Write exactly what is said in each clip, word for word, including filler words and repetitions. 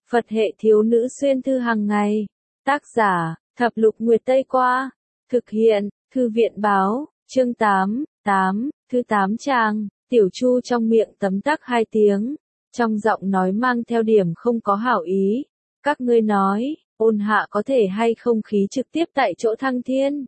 Phật hệ thiếu nữ xuyên thư hàng ngày. Tác giả, Thập lục Nguyệt Tây Qua. Thực hiện, Thư viện báo, chương tám, tám, thứ tám trang, Tiểu Chu trong miệng tấm tắc hai tiếng. Trong giọng nói mang theo điểm không có hảo ý. Các ngươi nói, Ôn Hạ có thể hay không khí trực tiếp tại chỗ thăng thiên.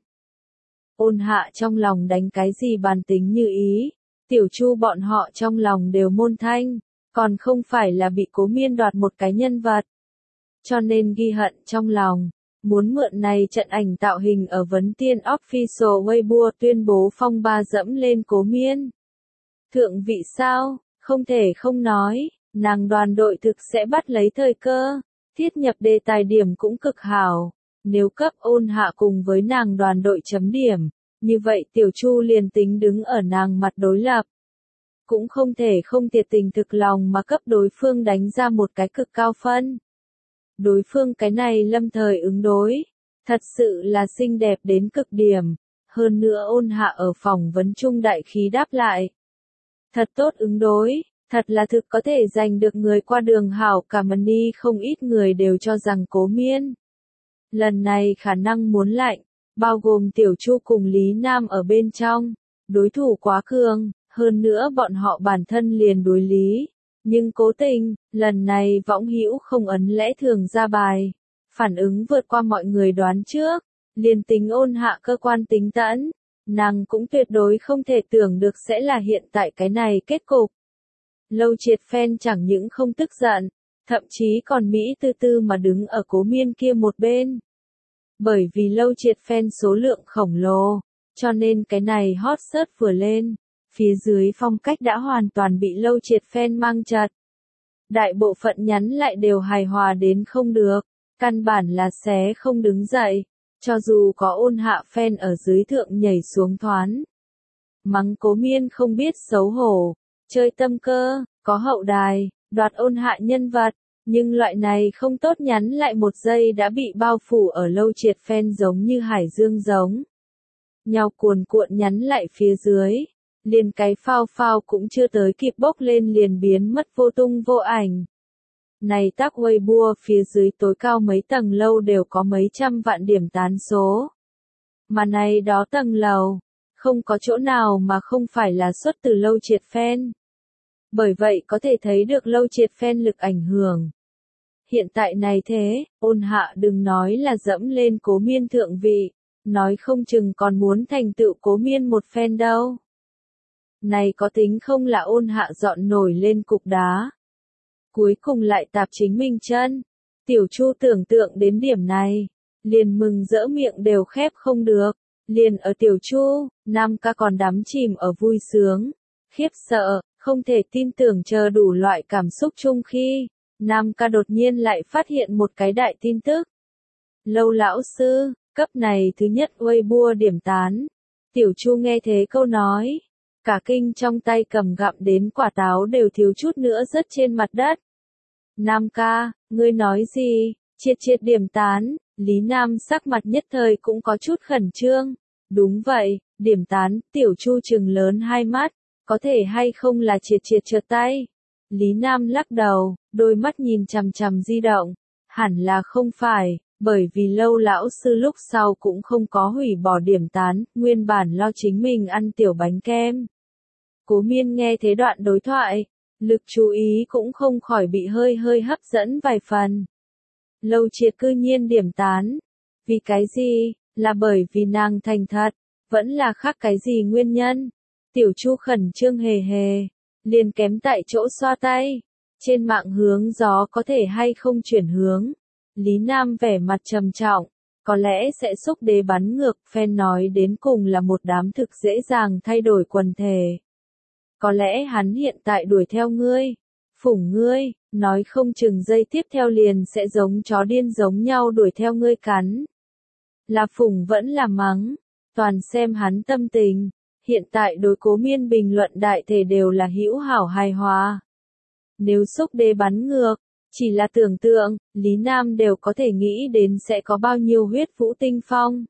Ôn Hạ trong lòng đánh cái gì bàn tính như ý. Tiểu Chu bọn họ trong lòng đều môn thanh. Còn không phải là bị Cố Miên đoạt một cái nhân vật. Cho nên ghi hận trong lòng. Muốn mượn này trận ảnh tạo hình ở Vấn Tiên Official Weibo tuyên bố phong ba dẫm lên Cố Miên. Thượng vị sao, không thể không nói, nàng đoàn đội thực sẽ bắt lấy thời cơ, thiết nhập đề tài điểm cũng cực hảo. Nếu cấp Ôn Hạ cùng với nàng đoàn đội chấm điểm, như vậy Tiểu Chu liền tính đứng ở nàng mặt đối lập. Cũng không thể không thiệt tình thực lòng mà cấp đối phương đánh ra một cái cực cao phân. Đối phương cái này lâm thời ứng đối, thật sự là xinh đẹp đến cực điểm, hơn nữa Ôn Hạ ở phỏng vấn chung đại khí đáp lại. Thật tốt ứng đối, thật là thực có thể giành được người qua đường hảo cảm ơn đi, không ít người đều cho rằng Cố Miên. Lần này khả năng muốn lạnh, bao gồm Tiểu Chu cùng Lý Nam ở bên trong, đối thủ quá cường, hơn nữa bọn họ bản thân liền đối lý. Nhưng cố tình, lần này võng hữu không ấn lẽ thường ra bài. Phản ứng vượt qua mọi người đoán trước. Liền tính Ôn Hạ cơ quan tính tẫn. Nàng cũng tuyệt đối không thể tưởng được sẽ là hiện tại cái này kết cục. Lâu Triệt fan chẳng những không tức giận. Thậm chí còn Mỹ tư tư mà đứng ở Cố Miên kia một bên. Bởi vì Lâu Triệt fan số lượng khổng lồ. Cho nên cái này hot search vừa lên. Phía dưới phong cách đã hoàn toàn bị Lâu Triệt fan mang chặt. Đại bộ phận nhắn lại đều hài hòa đến không được, căn bản là xé không đứng dậy, cho dù có Ôn Hạ fan ở dưới thượng nhảy xuống thoán. Mắng Cố Miên không biết xấu hổ, chơi tâm cơ, có hậu đài, đoạt Ôn Hạ nhân vật, nhưng loại này không tốt nhắn lại một giây đã bị bao phủ ở Lâu Triệt fan giống như hải dương giống. Nhau cuồn cuộn nhắn lại phía dưới. Liền cái phao phao cũng chưa tới kịp bốc lên liền biến mất vô tung vô ảnh. Này tác Weibo phía dưới tối cao mấy tầng lâu đều có mấy trăm vạn điểm tán số. Mà này đó tầng lầu, không có chỗ nào mà không phải là xuất từ Lâu Triệt fan. Bởi vậy có thể thấy được Lâu Triệt fan lực ảnh hưởng. Hiện tại này thế, Ôn Hạ đừng nói là dẫm lên Cố Miên thượng vị, nói không chừng còn muốn thành tựu Cố Miên một fan đâu. Này có tính không là Ôn Hạ dọn nổi lên cục đá. Cuối cùng lại tạp chính mình chân. Tiểu Chu tưởng tượng đến điểm này. Liền mừng rỡ miệng đều khép không được. Liền ở Tiểu Chu, Nam ca còn đắm chìm ở vui sướng. Khiếp sợ, không thể tin tưởng chờ đủ loại cảm xúc chung khi. Nam ca đột nhiên lại phát hiện một cái đại tin tức. Lâu lão sư, cấp này thứ nhất Weibo điểm tán. Tiểu Chu nghe thế câu nói. Cả kinh trong tay cầm gặm đến quả táo đều thiếu chút nữa rớt trên mặt đất. Nam ca, ngươi nói gì? Triệt triệt điểm tán, Lý Nam sắc mặt nhất thời cũng có chút khẩn trương. Đúng vậy, điểm tán, Tiểu Chu trừng lớn hai mắt, có thể hay không là triệt triệt trượt tay? Lý Nam lắc đầu, đôi mắt nhìn chằm chằm di động. Hẳn là không phải, bởi vì Lâu lão sư lúc sau cũng không có hủy bỏ điểm tán, nguyên bản lo chính mình ăn tiểu bánh kem. Cố Miên nghe thế đoạn đối thoại, lực chú ý cũng không khỏi bị hơi hơi hấp dẫn vài phần. Lâu Triệt cư nhiên điểm tán. Vì cái gì? Là bởi vì nàng thành thật, vẫn là khác cái gì nguyên nhân? Tiểu Chu khẩn trương hề hề, liền kém tại chỗ xoa tay. Trên mạng hướng gió có thể hay không chuyển hướng? Lý Nam vẻ mặt trầm trọng, có lẽ sẽ xúc đế bắn ngược, fan nói đến cùng là một đám thực dễ dàng thay đổi quần thể. Có lẽ hắn hiện tại đuổi theo ngươi, phủng ngươi, nói không chừng giây tiếp theo liền sẽ giống chó điên giống nhau đuổi theo ngươi cắn. Là phủng vẫn là mắng, toàn xem hắn tâm tình. Hiện tại đối Cố Miên bình luận đại thể đều là hữu hảo hài hòa. Nếu xúc đế bắn ngược, chỉ là tưởng tượng, Lý Nam đều có thể nghĩ đến sẽ có bao nhiêu huyết vũ tinh phong.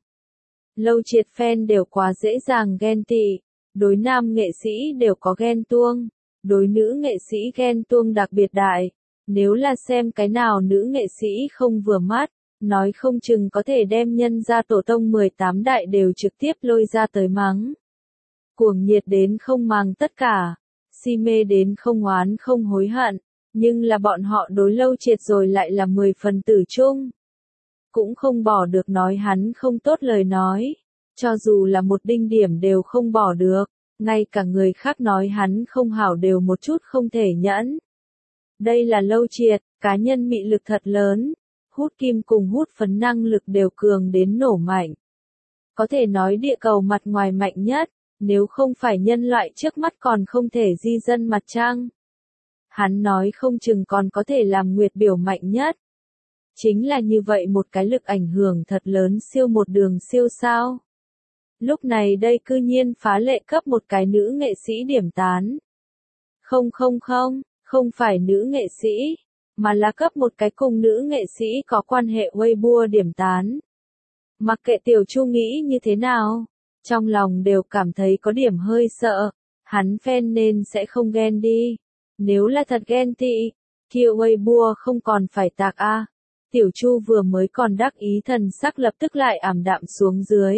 Lâu Triệt fan đều quá dễ dàng ghen tị. Đối nam nghệ sĩ đều có ghen tuông, đối nữ nghệ sĩ ghen tuông đặc biệt đại. Nếu là xem cái nào nữ nghệ sĩ không vừa mắt, nói không chừng có thể đem nhân gia tổ tông mười tám đại đều trực tiếp lôi ra tới mắng. Cuồng nhiệt đến không màng tất cả, si mê đến không oán không hối hận, nhưng là bọn họ đối Lâu Triệt rồi lại là mười phần tử chung. Cũng không bỏ được nói hắn không tốt lời nói, cho dù là một đinh điểm đều không bỏ được, ngay cả người khác nói hắn không hảo đều một chút không thể nhẫn. Đây là Lâu Triệt, cá nhân mị lực thật lớn, hút kim cùng hút phấn năng lực đều cường đến nổ mạnh. Có thể nói địa cầu mặt ngoài mạnh nhất, nếu không phải nhân loại trước mắt còn không thể di dân mặt trăng. Hắn nói không chừng còn có thể làm nguyệt biểu mạnh nhất. Chính là như vậy một cái lực ảnh hưởng thật lớn siêu một đường siêu sao. Lúc này đây cư nhiên phá lệ cấp một cái nữ nghệ sĩ điểm tán. Không không không, không phải nữ nghệ sĩ, mà là cấp một cái cùng nữ nghệ sĩ có quan hệ Weibo điểm tán. Mặc kệ Tiểu Chu nghĩ như thế nào, trong lòng đều cảm thấy có điểm hơi sợ, hắn fan nên sẽ không ghen đi. Nếu là thật ghen tị, kia Weibo không còn phải tạc a. À. Tiểu Chu vừa mới còn đắc ý thần sắc lập tức lại ảm đạm xuống dưới.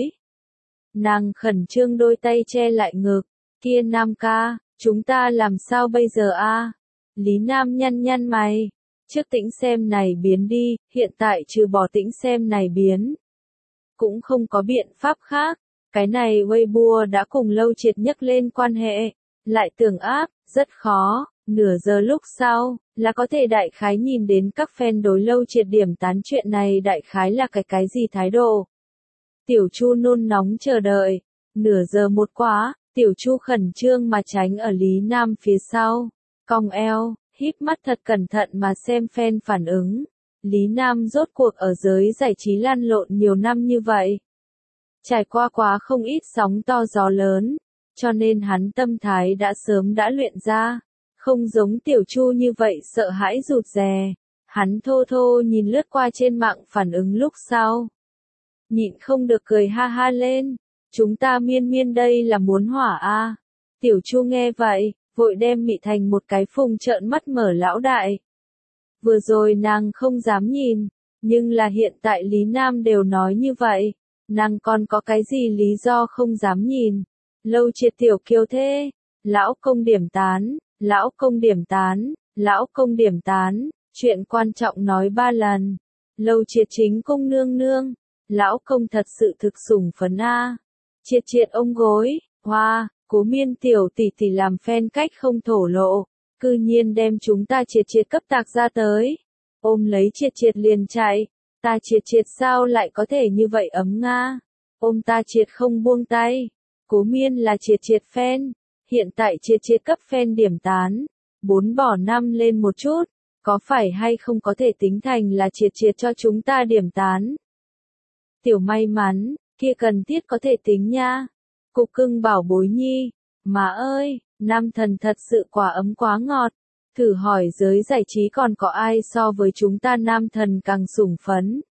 Nàng khẩn trương đôi tay che lại ngực, kia Nam ca, chúng ta làm sao bây giờ a? À? Lý Nam nhăn nhăn mày, trước tĩnh xem này biến đi, hiện tại trừ bỏ tĩnh xem này biến. Cũng không có biện pháp khác, cái này Weibo đã cùng Lâu Triệt nhắc lên quan hệ, lại tưởng áp, rất khó, nửa giờ lúc sau, là có thể đại khái nhìn đến các fan đối Lâu Triệt điểm tán chuyện này đại khái là cái cái gì thái độ. Tiểu Chu nôn nóng chờ đợi, nửa giờ một quá, Tiểu Chu khẩn trương mà tránh ở Lý Nam phía sau, cong eo, híp mắt thật cẩn thận mà xem fan phản ứng. Lý Nam rốt cuộc ở giới giải trí lăn lộn nhiều năm như vậy. Trải qua quá không ít sóng to gió lớn, cho nên hắn tâm thái đã sớm đã luyện ra, không giống Tiểu Chu như vậy sợ hãi rụt rè. Hắn thô thô nhìn lướt qua trên mạng phản ứng lúc sau. Nhịn không được cười ha ha lên, chúng ta miên miên đây là muốn hỏa a. À. Tiểu Chu nghe vậy, vội đem mị thành một cái phùng trợn mắt mở lão đại. Vừa rồi nàng không dám nhìn, nhưng là hiện tại Lý Nam đều nói như vậy, nàng còn có cái gì lý do không dám nhìn. Lâu Triệt tiểu kiều thế, lão công điểm tán, lão công điểm tán, lão công điểm tán, chuyện quan trọng nói ba lần. Lâu Triệt chính công nương nương, lão công thật sự thực sủng phấn a. Triệt Triệt ôm gối, hoa, Cố Miên tiểu tỷ tỷ làm fan cách không thổ lộ. Cư nhiên đem chúng ta Triệt Triệt cấp tạc ra tới. Ôm lấy Triệt Triệt liền chạy. Ta Triệt Triệt sao lại có thể như vậy ấm nga. Ôm ta Triệt không buông tay. Cố Miên là Triệt Triệt fan. Hiện tại Triệt Triệt cấp fan điểm tán. Bốn bỏ năm lên một chút. Có phải hay không có thể tính thành là Triệt Triệt cho chúng ta điểm tán. Tiểu may mắn, kia cần thiết có thể tính nha. Cục cưng bảo bối nhi. Mà ơi. Nam thần thật sự quả ấm quá ngọt. Thử hỏi giới giải trí còn có ai so với chúng ta nam thần càng sủng phấn.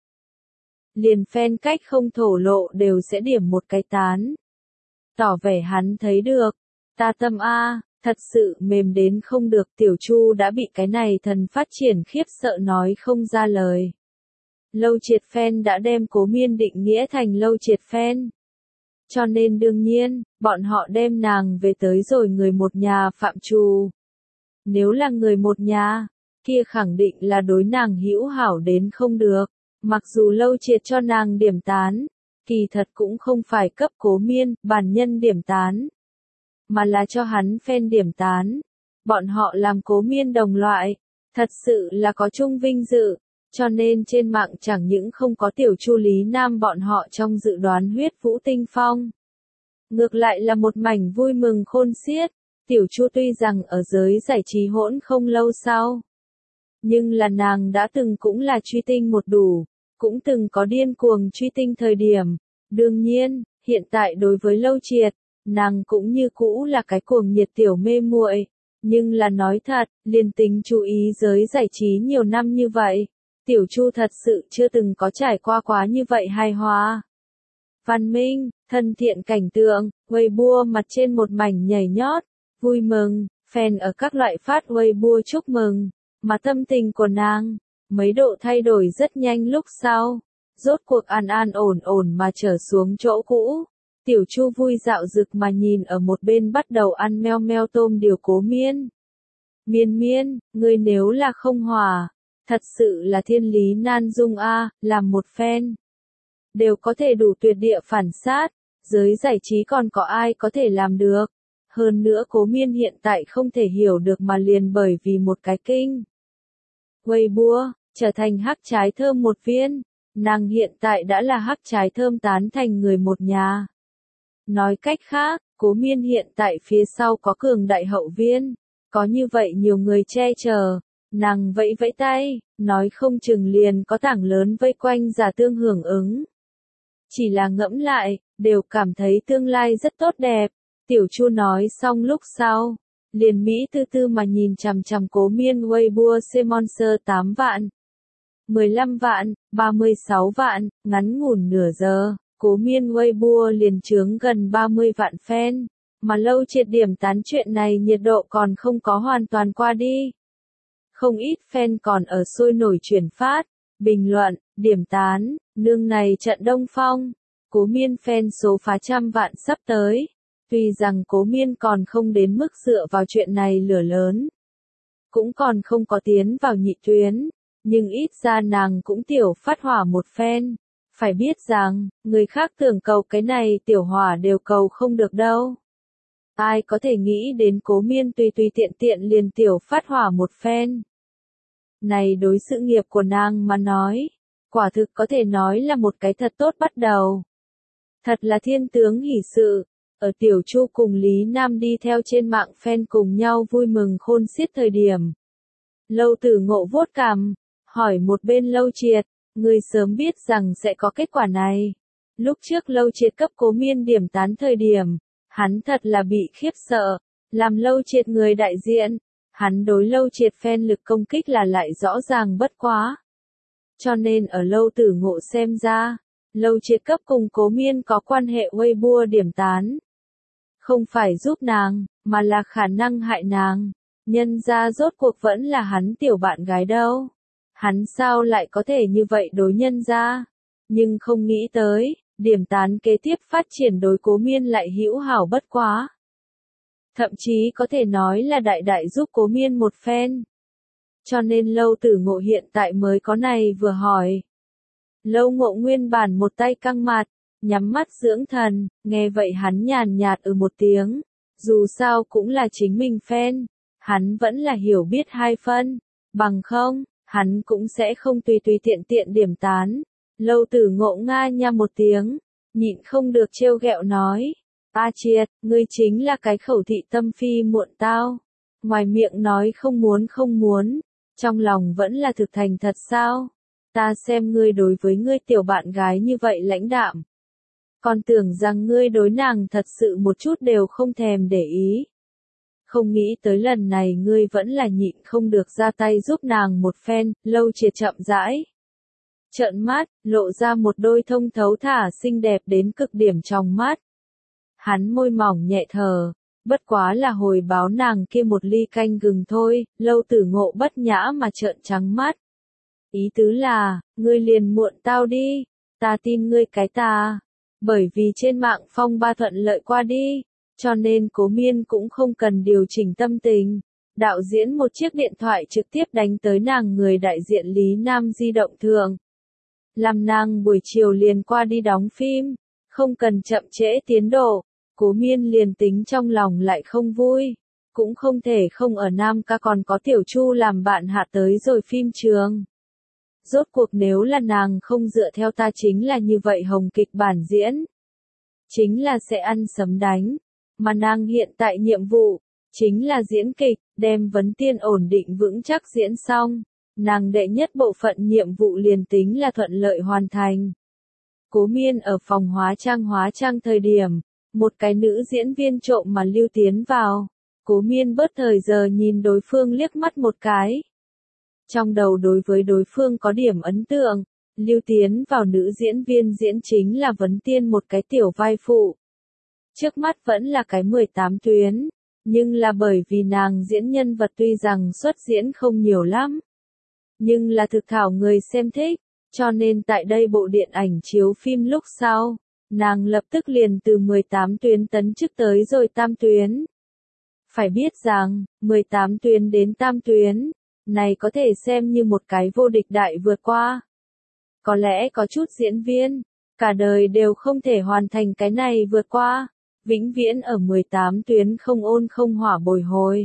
Liền fan cách không thổ lộ đều sẽ điểm một cái tán. Tỏ vẻ hắn thấy được. Ta tâm a, thật sự mềm đến không được. Tiểu Chu đã bị cái này thần phát triển khiếp sợ nói không ra lời. Lâu Triệt fan đã đem Cố Miên định nghĩa thành Lâu Triệt fan. Cho nên đương nhiên, bọn họ đem nàng về tới rồi người một nhà phạm trù. Nếu là người một nhà, kia khẳng định là đối nàng hữu hảo đến không được. Mặc dù Lâu Triệt cho nàng điểm tán, kỳ thật cũng không phải cấp Cố Miên, bản nhân điểm tán. Mà là cho hắn fan điểm tán. Bọn họ làm Cố Miên đồng loại, thật sự là có chung vinh dự. Cho nên trên mạng chẳng những không có Tiểu Chu Lý Nam bọn họ trong dự đoán huyết vũ tinh phong. Ngược lại là một mảnh vui mừng khôn xiết. Tiểu Chu tuy rằng ở giới giải trí hỗn không lâu sau. Nhưng là nàng đã từng cũng là truy tinh một đủ. Cũng từng có điên cuồng truy tinh thời điểm. Đương nhiên, hiện tại đối với Lâu Triệt, nàng cũng như cũ là cái cuồng nhiệt tiểu mê muội. Nhưng là nói thật, liền tính chú ý giới giải trí nhiều năm như vậy. Tiểu Chu thật sự chưa từng có trải qua quá như vậy hài hòa. Văn minh, thân thiện cảnh tượng, Weibo mặt trên một mảnh nhảy nhót, vui mừng, fan ở các loại phát Weibo chúc mừng. Mà tâm tình của nàng, mấy độ thay đổi rất nhanh lúc sau. Rốt cuộc an an ổn ổn mà trở xuống chỗ cũ. Tiểu Chu vui dạo dực mà nhìn ở một bên bắt đầu ăn meo meo tôm điều Cố Miên. Miên miên, ngươi nếu là không hòa, thật sự là thiên lý nan dung a, làm một phen. Đều có thể đủ tuyệt địa phản sát, giới giải trí còn có ai có thể làm được. Hơn nữa Cố Miên hiện tại không thể hiểu được mà liền bởi vì một cái kinh. Weibo, trở thành hắc trái thơm một viên, nàng hiện tại đã là hắc trái thơm tán thành người một nhà. Nói cách khác, Cố Miên hiện tại phía sau có cường đại hậu viên, có như vậy nhiều người che chở, nàng vẫy vẫy tay, nói không chừng liền có tảng lớn vây quanh giả tương hưởng ứng. Chỉ là ngẫm lại, đều cảm thấy tương lai rất tốt đẹp. Tiểu Chu nói xong lúc sau, liền Mỹ tư tư mà nhìn chằm chằm Cố Miên Weibo Semonser tám vạn, mười lăm vạn, ba mươi sáu vạn, ngắn ngủn nửa giờ, Cố Miên Weibo liền chướng gần ba mươi vạn fan, mà lâu triệt điểm tán chuyện này nhiệt độ còn không có hoàn toàn qua đi. Không ít fan còn ở sôi nổi chuyển phát, bình luận, điểm tán, nương này trận đông phong, Cố Miên fan số phá trăm vạn sắp tới. Tuy rằng Cố Miên còn không đến mức dựa vào chuyện này lửa lớn, cũng còn không có tiến vào nhị tuyến, nhưng ít ra nàng cũng tiểu phát hỏa một phen. Phải biết rằng, người khác tưởng cầu cái này tiểu hỏa đều cầu không được đâu. Ai có thể nghĩ đến Cố Miên tùy tùy tiện tiện liền tiểu phát hỏa một phen. Này đối sự nghiệp của nàng mà nói, quả thực có thể nói là một cái thật tốt bắt đầu. Thật là thiên tướng hỷ sự. Ở Tiểu Chu cùng Lý Nam đi theo trên mạng fan cùng nhau vui mừng khôn xiết thời điểm. Lâu Tử Ngộ vuốt cằm, hỏi một bên Lâu Triệt, người sớm biết rằng sẽ có kết quả này. Lúc trước Lâu Triệt cấp Cố Miên điểm tán thời điểm, hắn thật là bị khiếp sợ, làm Lâu Triệt người đại diện, hắn đối Lâu Triệt fan lực công kích là lại rõ ràng bất quá. Cho nên ở Lâu Tử Ngộ xem ra, Lâu Triệt cấp cùng Cố Miên có quan hệ Weibo điểm tán. Không phải giúp nàng, mà là khả năng hại nàng. Nhân ra rốt cuộc vẫn là hắn tiểu bạn gái đâu. Hắn sao lại có thể như vậy đối nhân ra. Nhưng không nghĩ tới, điểm tán kế tiếp phát triển đối Cố Miên lại hữu hảo bất quá. Thậm chí có thể nói là đại đại giúp Cố Miên một phen. Cho nên Lâu Tử Ngộ hiện tại mới có này vừa hỏi. Lâu Ngộ nguyên bản một tay căng mặt, nhắm mắt dưỡng thần, nghe vậy hắn nhàn nhạt ừ một tiếng, dù sao cũng là chính mình fan, hắn vẫn là hiểu biết hai phân, bằng không, hắn cũng sẽ không tùy tùy tiện tiện điểm tán. Lâu Tử Ngộ nga nha một tiếng, nhịn không được trêu ghẹo nói, A Triệt, ngươi chính là cái khẩu thị tâm phi muộn tao, ngoài miệng nói không muốn không muốn, trong lòng vẫn là thực thành thật sao? Ta xem ngươi đối với ngươi tiểu bạn gái như vậy lãnh đạm. Còn tưởng rằng ngươi đối nàng thật sự một chút đều không thèm để ý. Không nghĩ tới lần này ngươi vẫn là nhịn không được ra tay giúp nàng một phen. Lâu Triệt chậm rãi trợn mắt, lộ ra một đôi thông thấu thả xinh đẹp đến cực điểm trong mắt. Hắn môi mỏng nhẹ thở, bất quá là hồi báo nàng kia một ly canh gừng thôi. Lâu Tử Ngộ bất nhã mà trợn trắng mắt. Ý tứ là, ngươi liền muộn tao đi, ta tin ngươi cái ta. Bởi vì trên mạng phong ba thuận lợi qua đi, cho nên Cố Miên cũng không cần điều chỉnh tâm tình. Đạo diễn một chiếc điện thoại trực tiếp đánh tới nàng người đại diện Lý Nam di động thường. Làm nàng buổi chiều liền qua đi đóng phim, không cần chậm trễ tiến độ. Cố Miên liền tính trong lòng lại không vui, cũng không thể không ở Nam ca còn có Tiểu Chu làm bạn hạ tới rồi phim trường. Rốt cuộc nếu là nàng không dựa theo ta chính là như vậy hồng kịch bản diễn. Chính là sẽ ăn sấm đánh. Mà nàng hiện tại nhiệm vụ, chính là diễn kịch, đem vấn tiên ổn định vững chắc diễn xong. Nàng đệ nhất bộ phận nhiệm vụ liền tính là thuận lợi hoàn thành. Cố Miên ở phòng hóa trang hóa trang thời điểm, một cái nữ diễn viên trộm mà lưu tiến vào. Cố Miên bớt thời giờ nhìn đối phương liếc mắt một cái. Trong đầu đối với đối phương có điểm ấn tượng, lưu tiến vào nữ diễn viên diễn chính là vấn tiên một cái tiểu vai phụ. Trước mắt vẫn là cái mười tám tuyến, nhưng là bởi vì nàng diễn nhân vật tuy rằng xuất diễn không nhiều lắm, nhưng là thực thảo người xem thích, cho nên tại đây bộ điện ảnh chiếu phim lúc sau, nàng lập tức liền từ mười tám tuyến tấn chức tới rồi tam tuyến. Phải biết rằng, mười tám tuyến đến tam tuyến, này có thể xem như một cái vô địch đại vượt qua. Có lẽ có chút diễn viên, cả đời đều không thể hoàn thành cái này vượt qua, vĩnh viễn ở mười tám tuyến không ôn không hỏa bồi hồi.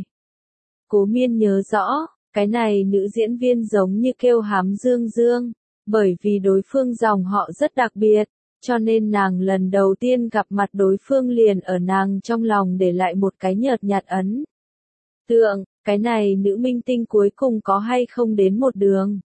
Cố Miên nhớ rõ, cái này nữ diễn viên giống như kêu Hám Dương Dương, bởi vì đối phương dòng họ rất đặc biệt, cho nên nàng lần đầu tiên gặp mặt đối phương liền ở nàng trong lòng để lại một cái nhợt nhạt ấn tượng, cái này nữ minh tinh cuối cùng có hay không đến một đường.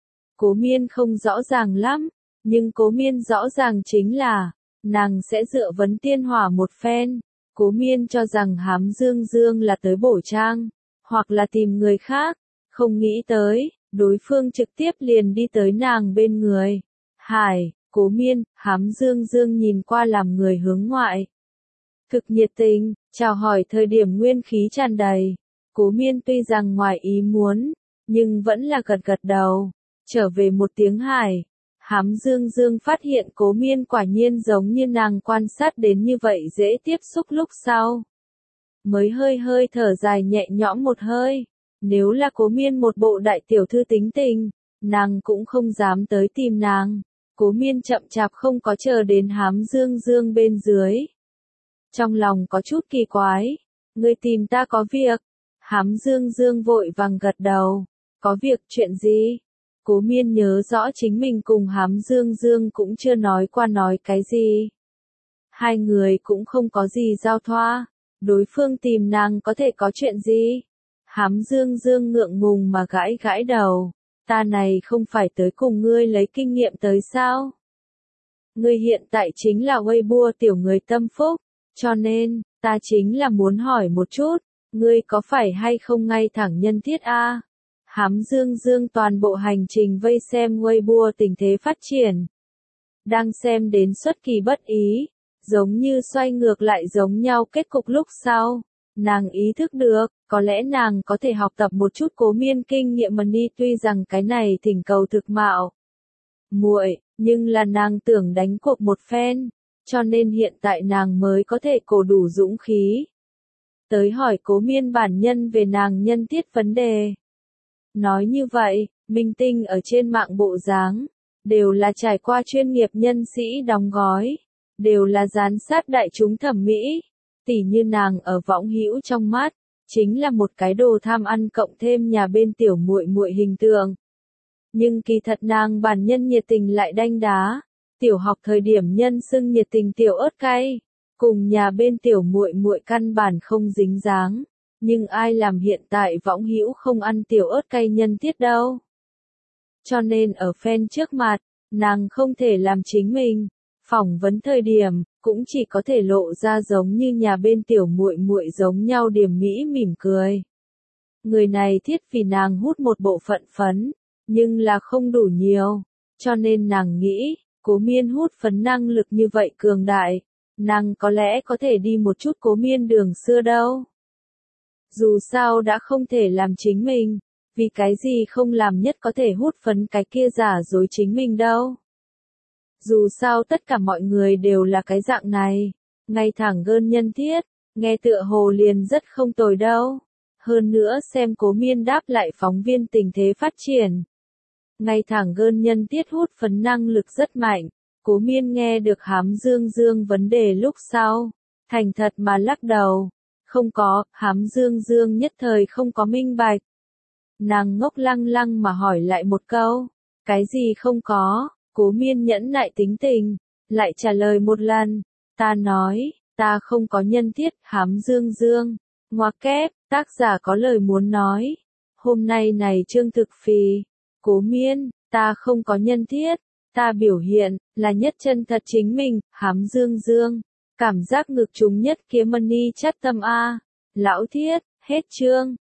Cố Miên không rõ ràng lắm, nhưng Cố Miên rõ ràng chính là, nàng sẽ dựa vấn tiên hỏa một phen. Cố Miên cho rằng Hám Dương Dương là tới bổ trang, hoặc là tìm người khác, không nghĩ tới, đối phương trực tiếp liền đi tới nàng bên người. Hải, Cố Miên, Hám Dương Dương nhìn qua làm người hướng ngoại. Thực nhiệt tình, chào hỏi thời điểm nguyên khí tràn đầy. Cố Miên tuy rằng ngoài ý muốn, nhưng vẫn là gật gật đầu. Trở về một tiếng Hải, Hám Dương Dương phát hiện Cố Miên quả nhiên giống như nàng quan sát đến như vậy dễ tiếp xúc lúc sau. Mới hơi hơi thở dài nhẹ nhõm một hơi. Nếu là Cố Miên một bộ đại tiểu thư tính tình, nàng cũng không dám tới tìm nàng. Cố Miên chậm chạp không có chờ đến Hám Dương Dương bên dưới. Trong lòng có chút kỳ quái. Ngươi tìm ta có việc. Hám Dương Dương vội vàng gật đầu. Có việc chuyện gì? Cố Miên nhớ rõ chính mình cùng Hám Dương Dương cũng chưa nói qua nói cái gì. Hai người cũng không có gì giao thoa. Đối phương tìm nàng có thể có chuyện gì? Hám Dương Dương ngượng ngùng mà gãi gãi đầu. Ta này không phải tới cùng ngươi lấy kinh nghiệm tới sao? Ngươi hiện tại chính là Weibo tiểu người tâm phúc, cho nên, ta chính là muốn hỏi một chút, ngươi có phải hay không ngay thẳng nhân thiết a? Hám Dương Dương toàn bộ hành trình vây xem Weibo tình thế phát triển. Đang xem đến xuất kỳ bất ý, giống như xoay ngược lại giống nhau kết cục lúc sau. Nàng ý thức được, có lẽ nàng có thể học tập một chút Cố Miên kinh nghiệm money tuy rằng cái này thỉnh cầu thực mạo muội, nhưng là nàng tưởng đánh cuộc một phen, cho nên hiện tại nàng mới có thể cổ đủ dũng khí. Tới hỏi Cố Miên bản nhân về nàng nhân tiết vấn đề. Nói như vậy, minh tinh ở trên mạng bộ dáng, đều là trải qua chuyên nghiệp nhân sĩ đóng gói, đều là giám sát đại chúng thẩm mỹ. Tỉ như nàng ở võng hữu trong mắt, chính là một cái đồ tham ăn cộng thêm nhà bên tiểu muội muội hình tượng. Nhưng kỳ thật nàng bản nhân nhiệt tình lại đanh đá, tiểu học thời điểm nhân xưng nhiệt tình tiểu ớt cay, cùng nhà bên tiểu muội muội căn bản không dính dáng, nhưng ai làm hiện tại võng hữu không ăn tiểu ớt cay nhân tiết đâu. Cho nên ở fan trước mặt, nàng không thể làm chính mình. Phỏng vấn thời điểm, cũng chỉ có thể lộ ra giống như nhà bên tiểu muội muội giống nhau điểm mỹ mỉm cười. Người này thiết vì nàng hút một bộ phận phấn, nhưng là không đủ nhiều, cho nên nàng nghĩ, Cố Miên hút phấn năng lực như vậy cường đại, nàng có lẽ có thể đi một chút Cố Miên đường xưa đâu. Dù sao đã không thể làm chính mình, vì cái gì không làm nhất có thể hút phấn cái kia giả dối chính mình đâu. Dù sao tất cả mọi người đều là cái dạng này, ngay thẳng gơn nhân thiết, nghe tựa hồ liền rất không tồi đâu. Hơn nữa xem Cố Miên đáp lại phóng viên tình thế phát triển. Ngay thẳng gơn nhân tiết hút phấn năng lực rất mạnh, Cố Miên nghe được Hám Dương Dương vấn đề lúc sau, thành thật mà lắc đầu. Không có, Hám Dương Dương nhất thời không có minh bạch. Nàng ngốc lăng lăng mà hỏi lại một câu, cái gì không có? Cố Miên nhẫn nại tính tình, lại trả lời một lần, ta nói, ta không có nhân thiết. Hám Dương Dương, ngoặc kép, tác giả có lời muốn nói, hôm nay này trương thực phì, Cố Miên, ta không có nhân thiết, ta biểu hiện, là nhất chân thật chính mình. Hám Dương Dương, cảm giác ngực trúng nhất kia money chắt tâm a, lão thiết, hết chương.